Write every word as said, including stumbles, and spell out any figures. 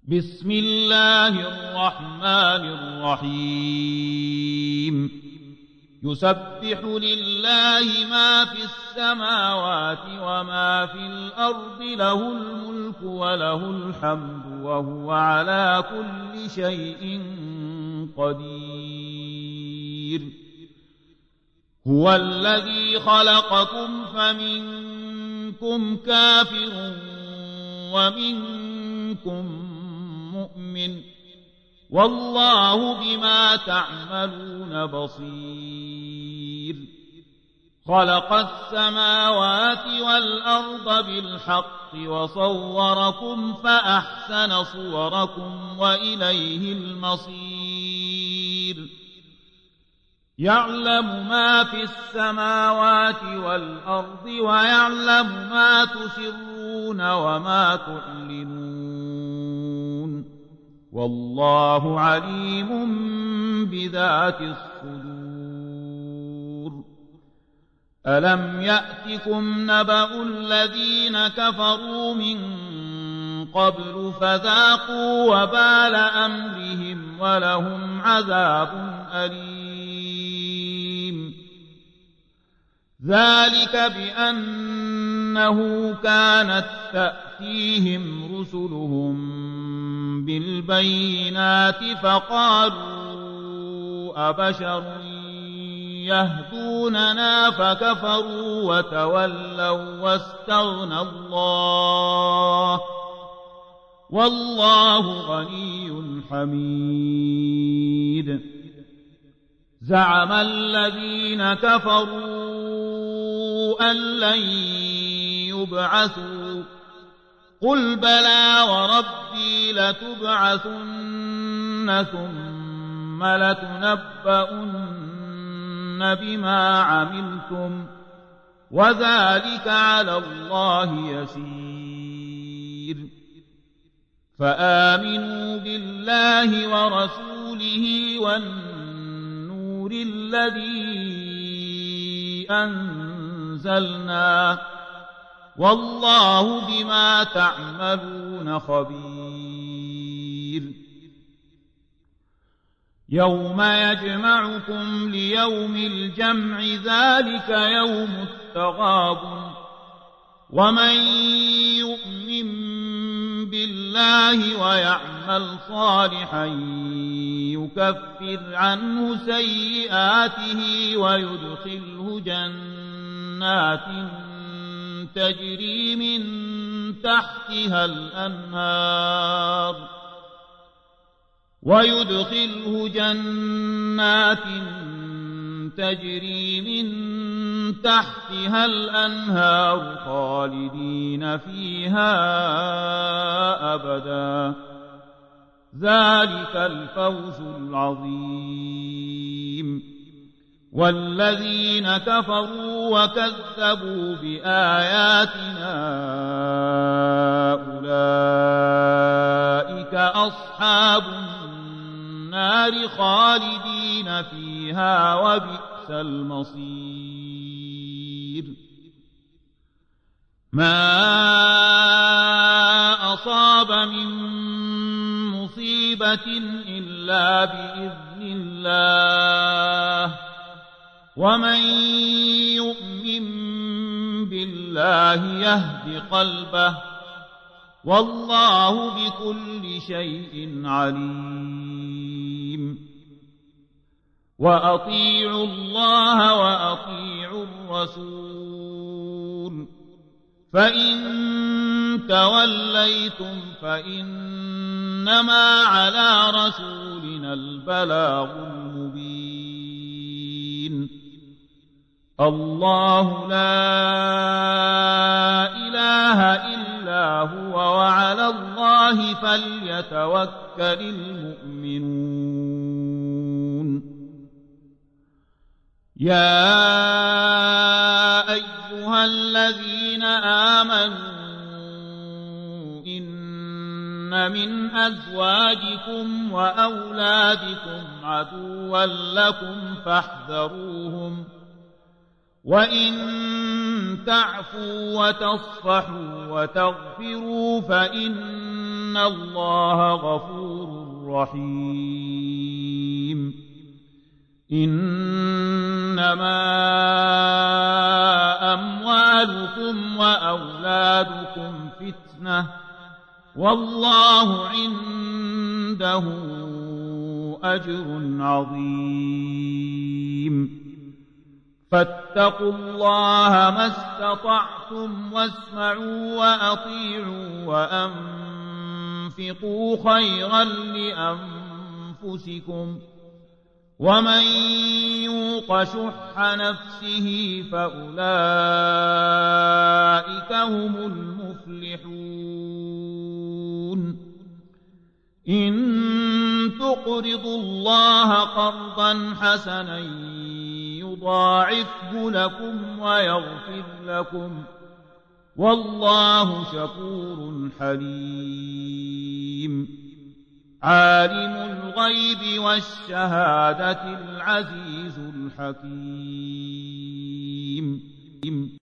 بسم الله الرحمن الرحيم يسبح لله ما في السماوات وما في الأرض له الملك وله الحمد وهو على كل شيء قدير هو الذي خلقكم فمنكم كافر ومنكم مؤمن والله بما تعملون بصير خلق السماوات والأرض بالحق وصوركم فأحسن صوركم وإليه المصير يعلم ما في السماوات والأرض ويعلم ما تسرون وما تعلنون والله عليم بذات الصدور ألم يأتكم نبأ الذين كفروا من قبل فذاقوا وبال أمرهم ولهم عذاب أليم ذلك بأنه كانت تأتيهم رسلهم بالبينات فقالوا أبشر يهدوننا فكفروا وتولوا واستغنى الله والله غني حميد زعم الذين كفروا أن لن يبعثوا قل بلى وربي لتبعثن ثم لتنبؤن بما عملتم وذلك على الله يسير فآمنوا بالله ورسوله والنور الذي أنزلنا والله بما تعملون خبير يوم يجمعكم ليوم الجمع ذلك يوم التغابن ومن يؤمن بالله ويعمل صالحا يكفر عنه سيئاته ويدخله جنات تجري من تحتها الأنهار ويدخله جنات تجري من تحتها الأنهار خالدين فيها أبدا ذلك الفوز العظيم والذين كفروا وكذبوا بآياتنا أولئك أصحاب النار خالدين فيها وبئس المصير ما أصاب من مصيبة إلا بإذن الله ومن يؤمن بالله يهد قلبه والله بكل شيء عليم وأطيعوا الله وأطيعوا الرسول فإن توليتم فإنما على رسولنا البلاغ المبين الله لا إله إلا هو وعلى الله فليتوكل المؤمنون يا أيها الذين آمنوا إن من أزواجكم وأولادكم عدوا لكم فاحذروهم وإن تعفوا وتصفحوا وتغفروا فإن الله غفور رحيم. إنما أموالكم وأولادكم فتنة والله عنده أجر عظيم. فاتقوا الله ما استطعتم واسمعوا وأطيعوا وأنفقوا خيرا لأنفسكم ومن يوق شح نفسه فأولئك هم المفلحون. إن تقرضوا الله قرضا حسنا يضاعفه لكم ويغفر لكم والله شكور حليم. عالم الغيب والشهادة العزيز الحكيم.